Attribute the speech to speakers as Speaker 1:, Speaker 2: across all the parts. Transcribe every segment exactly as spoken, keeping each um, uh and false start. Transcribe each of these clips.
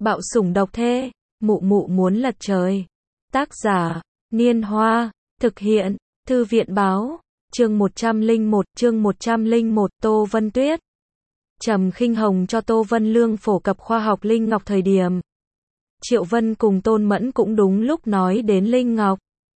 Speaker 1: Bạo sủng độc thê, mụ mụ muốn lật trời. Tác giả, Niên Hoa, thực hiện, Thư viện Báo, chương một trăm lẻ một, chương một trăm lẻ một, Tô Vân Tuyết. Trầm Khinh Hồng cho Tô Vân Lương phổ cập khoa học Linh Ngọc thời điểm. Triệu Vân cùng Tôn Mẫn cũng đúng lúc nói đến Linh Ngọc.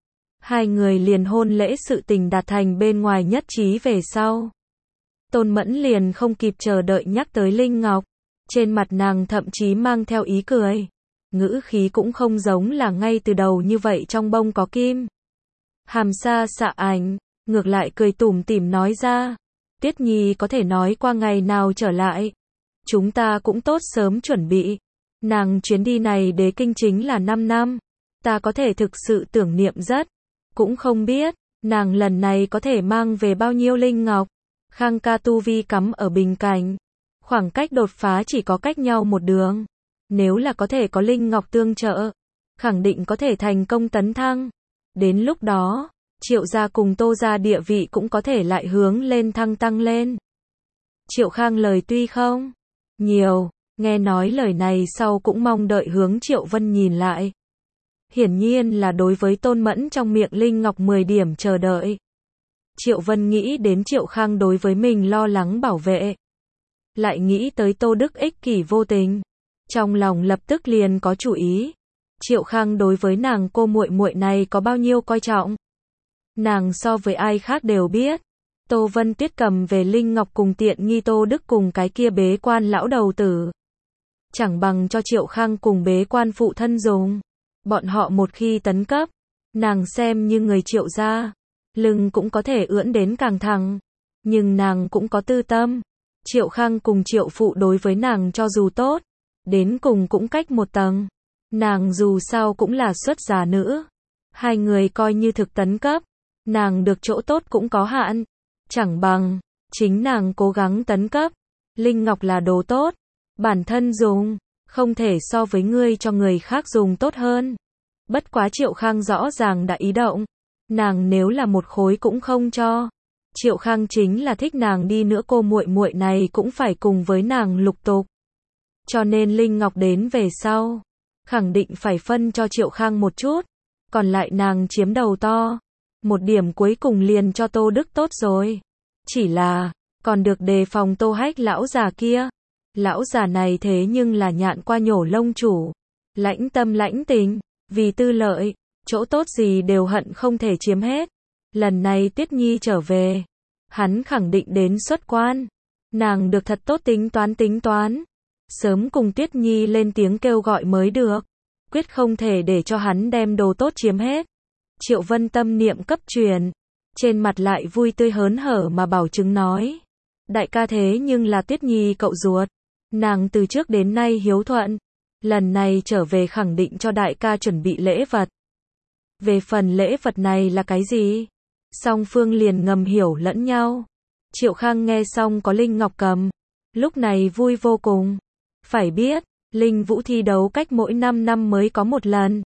Speaker 1: Hai người liền hôn lễ sự tình đạt thành bên ngoài nhất trí về sau. Tôn Mẫn liền không kịp chờ đợi nhắc tới Linh Ngọc. Trên mặt nàng thậm chí mang theo ý cười. Ngữ khí cũng không giống là ngay từ đầu như vậy trong bông có kim. Hàm xa xạ ảnh, ngược lại cười tủm tỉm nói ra. Tuyết Nhi có thể nói qua ngày nào trở lại. Chúng ta cũng tốt sớm chuẩn bị. Nàng chuyến đi này đế kinh chính là năm năm. Ta có thể thực sự tưởng niệm rất. Cũng không biết, nàng lần này có thể mang về bao nhiêu Linh Ngọc. Khang ca tu vi cắm ở bình cảnh. Khoảng cách đột phá chỉ có cách nhau một đường. Nếu là có thể có Linh Ngọc tương trợ, khẳng định có thể thành công tấn thăng. Đến lúc đó, Triệu gia cùng Tô gia địa vị cũng có thể lại hướng lên thăng tăng lên. Triệu Khang lời tuy không nhiều, nghe nói lời này sau cũng mong đợi hướng Triệu Vân nhìn lại. Hiển nhiên là đối với Tôn Mẫn trong miệng Linh Ngọc mười điểm chờ đợi. Triệu Vân nghĩ đến Triệu Khang đối với mình lo lắng bảo vệ. Lại nghĩ tới Tô Đức ích kỷ vô tình. Trong lòng lập tức liền có chủ ý. Triệu Khang đối với nàng cô muội muội này có bao nhiêu coi trọng. Nàng so với ai khác đều biết. Tô Vân Tuyết cầm về Linh Ngọc cùng tiện nghi Tô Đức cùng cái kia bế quan lão đầu tử. Chẳng bằng cho Triệu Khang cùng bế quan phụ thân dùng. Bọn họ một khi tấn cấp, nàng xem như người Triệu gia, lưng cũng có thể ưỡn đến càng thẳng. Nhưng nàng cũng có tư tâm. Triệu Khang cùng Triệu phụ đối với nàng cho dù tốt, đến cùng cũng cách một tầng. Nàng dù sao cũng là xuất gia nữ. Hai người coi như thực tấn cấp, nàng được chỗ tốt cũng có hạn. Chẳng bằng, chính nàng cố gắng tấn cấp. Linh Ngọc là đồ tốt, bản thân dùng, không thể so với ngươi cho người khác dùng tốt hơn. Bất quá Triệu Khang rõ ràng đã ý động. Nàng nếu là một khối cũng không cho. Triệu Khang chính là thích nàng đi nữa cô muội muội này cũng phải cùng với nàng lục tục. Cho nên Linh Ngọc đến về sau, khẳng định phải phân cho Triệu Khang một chút, còn lại nàng chiếm đầu to. Một điểm cuối cùng liền cho Tô Đức tốt rồi. Chỉ là, còn được đề phòng Tô Hách lão già kia. Lão già này thế nhưng là nhạn qua nhổ lông chủ. Lãnh tâm lãnh tình, vì tư lợi, chỗ tốt gì đều hận không thể chiếm hết. Lần này Tuyết Nhi trở về, hắn khẳng định đến xuất quan. Nàng được thật tốt tính toán tính toán. Sớm cùng Tuyết Nhi lên tiếng kêu gọi mới được. Quyết không thể để cho hắn đem đồ tốt chiếm hết. Triệu Vân tâm niệm cấp truyền. Trên mặt lại vui tươi hớn hở mà bảo chứng nói. Đại ca thế nhưng là Tuyết Nhi cậu ruột. Nàng từ trước đến nay hiếu thuận. Lần này trở về khẳng định cho đại ca chuẩn bị lễ vật. Về phần lễ vật này là cái gì? Song phương liền ngầm hiểu lẫn nhau. Triệu Khang nghe xong có Linh Ngọc cầm. Lúc này vui vô cùng. Phải biết, Linh Vũ thi đấu cách mỗi năm năm mới có một lần.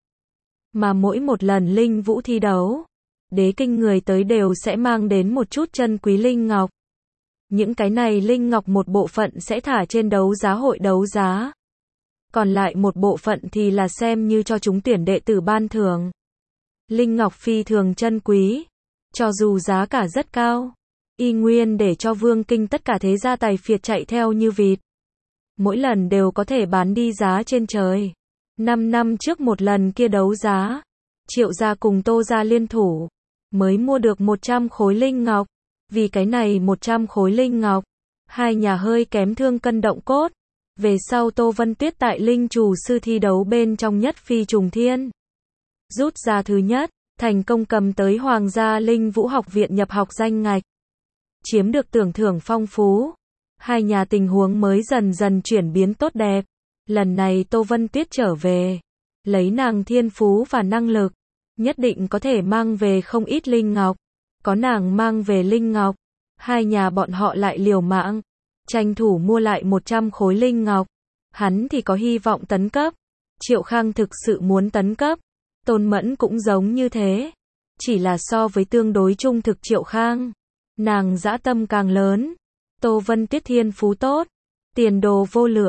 Speaker 1: Mà mỗi một lần Linh Vũ thi đấu, đế kinh người tới đều sẽ mang đến một chút chân quý Linh Ngọc. Những cái này Linh Ngọc một bộ phận sẽ thả trên đấu giá hội đấu giá. Còn lại một bộ phận thì là xem như cho chúng tuyển đệ tử ban thưởng. Linh Ngọc phi thường chân quý. Cho dù giá cả rất cao, y nguyên để cho vương kinh tất cả thế gia tài phiệt chạy theo như vịt. Mỗi lần đều có thể bán đi giá trên trời. Năm năm trước một lần kia đấu giá, Triệu gia cùng Tô gia liên thủ, mới mua được một trăm khối Linh Ngọc. Vì cái này một trăm khối Linh Ngọc, hai nhà hơi kém thương cân động cốt. Về sau Tô Vân Tuyết tại Linh Chủ sư thi đấu bên trong nhất phi trùng thiên. Rút ra thứ nhất, thành công cầm tới Hoàng gia Linh Vũ học viện nhập học danh ngạch. Chiếm được tưởng thưởng phong phú. Hai nhà tình huống mới dần dần chuyển biến tốt đẹp. Lần này Tô Vân Tuyết trở về. Lấy nàng thiên phú và năng lực. Nhất định có thể mang về không ít Linh Ngọc. Có nàng mang về Linh Ngọc. Hai nhà bọn họ lại liều mạng. Tranh thủ mua lại một trăm khối Linh Ngọc. Hắn thì có hy vọng tấn cấp. Triệu Khang thực sự muốn tấn cấp. Tôn Mẫn cũng giống như thế. Chỉ là so với tương đối trung thực Triệu Khang. Nàng dã tâm càng lớn. Tô Vân Tuyết thiên phú tốt. Tiền đồ vô lượng.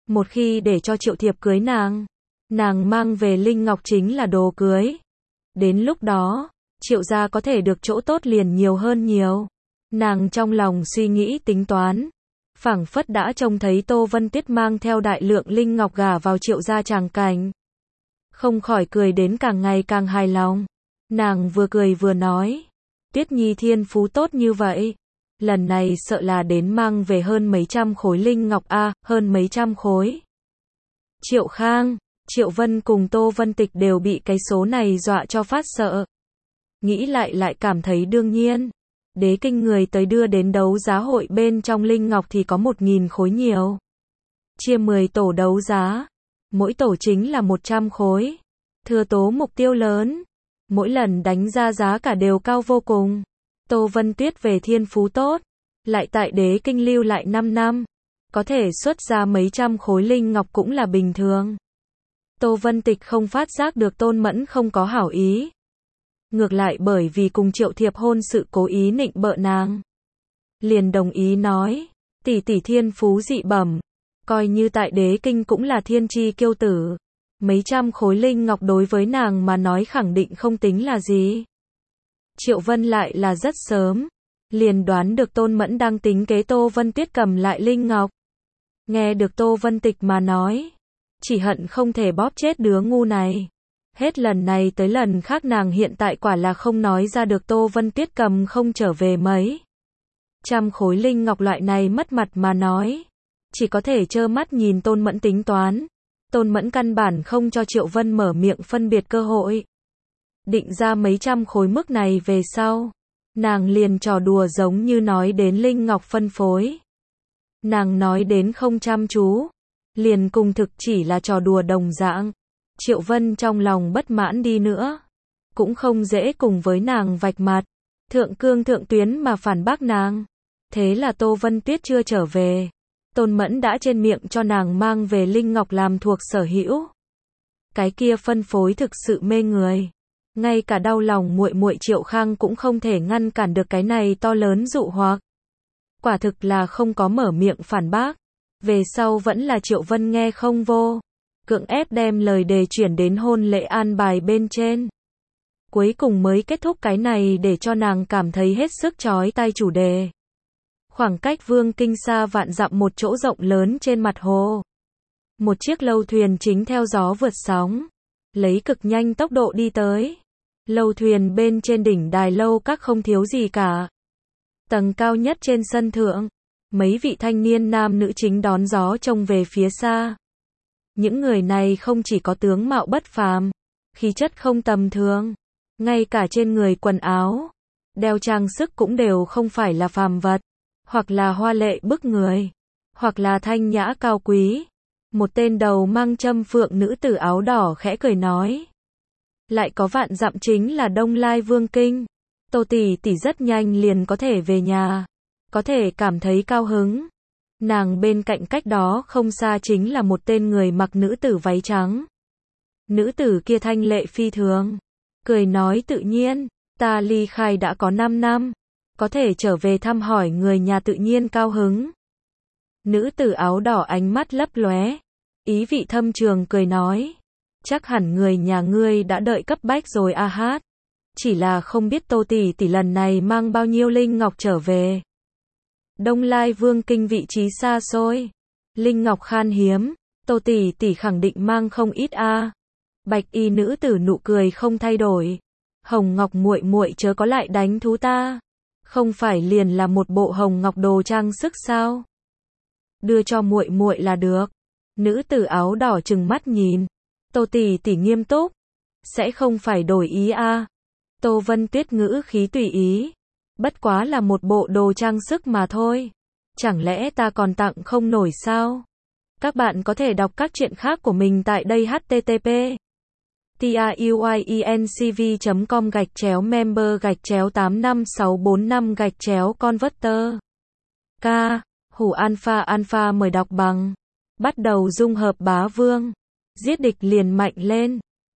Speaker 1: Một khi để cho Triệu Thiệp cưới nàng, nàng mang về linh ngọc chính là đồ cưới. Đến lúc đó, Triệu gia có thể được chỗ tốt liền nhiều hơn nhiều. Nàng trong lòng suy nghĩ tính toán, phảng phất đã trông thấy Tô Vân Tuyết mang theo đại lượng linh ngọc gả vào Triệu gia tràng cảnh. Không khỏi cười đến càng ngày càng hài lòng. Nàng vừa cười vừa nói, Tuyết Nhi thiên phú tốt như vậy, lần này sợ là đến mang về hơn mấy trăm khối linh ngọc a, à, hơn mấy trăm khối. Triệu Khang, Triệu Vân cùng Tô Vân Tịch đều bị cái số này dọa cho phát sợ. Nghĩ lại lại cảm thấy đương nhiên. Đế kinh người tới đưa đến đấu giá hội bên trong linh ngọc thì có một nghìn khối nhiều. Chia mười tổ đấu giá, mỗi tổ chính là một trăm khối. Thừa tố mục tiêu lớn, mỗi lần đánh ra giá cả đều cao vô cùng. Tô Vân Tuyết về thiên phú tốt, lại tại đế kinh lưu lại năm năm, có thể xuất ra mấy trăm khối linh ngọc cũng là bình thường. Tô Vân Tịch không phát giác được Tôn Mẫn không có hảo ý. Ngược lại bởi vì cùng Triệu Thiệp hôn sự cố ý nịnh bợ nàng. Liền đồng ý nói, tỷ tỷ thiên phú dị bẩm, coi như tại đế kinh cũng là thiên chi kiêu tử. Mấy trăm khối linh ngọc đối với nàng mà nói khẳng định không tính là gì. Triệu Vân lại là rất sớm, liền đoán được Tôn Mẫn đang tính kế Tô Vân Tuyết cầm lại linh ngọc. Nghe được Tô Vân Tịch mà nói, chỉ hận không thể bóp chết đứa ngu này. Hết lần này tới lần khác nàng hiện tại quả là không nói ra được Tô Vân Tuyết cầm không trở về mấy. Trăm khối linh ngọc loại này mất mặt mà nói. Chỉ có thể trơ mắt nhìn Tôn Mẫn tính toán. Tôn Mẫn căn bản không cho Triệu Vân mở miệng phân biệt cơ hội. Định ra mấy trăm khối mức này về sau. Nàng liền trò đùa giống như nói đến linh ngọc phân phối. Nàng nói đến không chăm chú. Liền cùng thực chỉ là trò đùa đồng dạng. Triệu Vân trong lòng bất mãn đi nữa. Cũng không dễ cùng với nàng vạch mặt. Thượng cương thượng tuyến mà phản bác nàng. Thế là Tô Vân Tuyết chưa trở về. Tôn Mẫn đã trên miệng cho nàng mang về linh ngọc làm thuộc sở hữu. Cái kia phân phối thực sự mê người. Ngay cả đau lòng muội muội Triệu Khang cũng không thể ngăn cản được cái này to lớn dụ hoặc. Quả thực là không có mở miệng phản bác. Về sau vẫn là Triệu Vân nghe không vô. Cưỡng ép đem lời đề chuyển đến hôn lễ an bài bên trên. Cuối cùng mới kết thúc cái này để cho nàng cảm thấy hết sức chói tai chủ đề. Khoảng cách Vương Kinh xa vạn dặm một chỗ rộng lớn trên mặt hồ. Một chiếc lâu thuyền chính theo gió vượt sóng. Lấy cực nhanh tốc độ đi tới. Lâu thuyền bên trên đỉnh đài lâu các không thiếu gì cả. Tầng cao nhất trên sân thượng. Mấy vị thanh niên nam nữ chính đón gió trông về phía xa. Những người này không chỉ có tướng mạo bất phàm, khí chất không tầm thường, ngay cả trên người quần áo, đeo trang sức cũng đều không phải là phàm vật, hoặc là hoa lệ bức người, hoặc là thanh nhã cao quý. Một tên đầu mang châm phượng nữ tử áo đỏ khẽ cười nói. Lại có vạn dặm chính là Đông Lai Vương Kinh. Tô tỷ tỷ rất nhanh liền có thể về nhà, có thể cảm thấy cao hứng. Nàng bên cạnh cách đó không xa chính là một tên người mặc nữ tử váy trắng. Nữ tử kia thanh lệ phi thường, cười nói tự nhiên, ta ly khai đã có năm năm, có thể trở về thăm hỏi người nhà tự nhiên cao hứng. Nữ tử áo đỏ ánh mắt lấp lóe, ý vị thâm trường cười nói, chắc hẳn người nhà ngươi đã đợi cấp bách rồi a hát, chỉ là không biết Tô tỷ tỷ lần này mang bao nhiêu linh ngọc trở về. Đông Lai Vương Kinh vị trí xa xôi, linh ngọc khan hiếm, Tô tỷ tỷ khẳng định mang không ít a. Bạch y nữ tử nụ cười không thay đổi. Hồng Ngọc muội muội chớ có lại đánh thú ta, không phải liền là một bộ hồng ngọc đồ trang sức sao? Đưa cho muội muội là được. Nữ tử áo đỏ trừng mắt nhìn. Tô tỷ tỷ nghiêm túc, sẽ không phải đổi ý a. Tô Vân Tuyết ngữ khí tùy ý. Bất quá là một bộ đồ trang sức mà thôi. Chẳng lẽ ta còn tặng không nổi sao? Các bạn có thể đọc các truyện khác của mình tại đây h t t p truyencv chấm com gạch chéo member gạch chéo tám năm sáu bốn năm gạch chéo converter. K. Hủ Alpha Alpha mời đọc bằng. Bắt đầu dung hợp bá vương. Giết địch liền mạnh lên.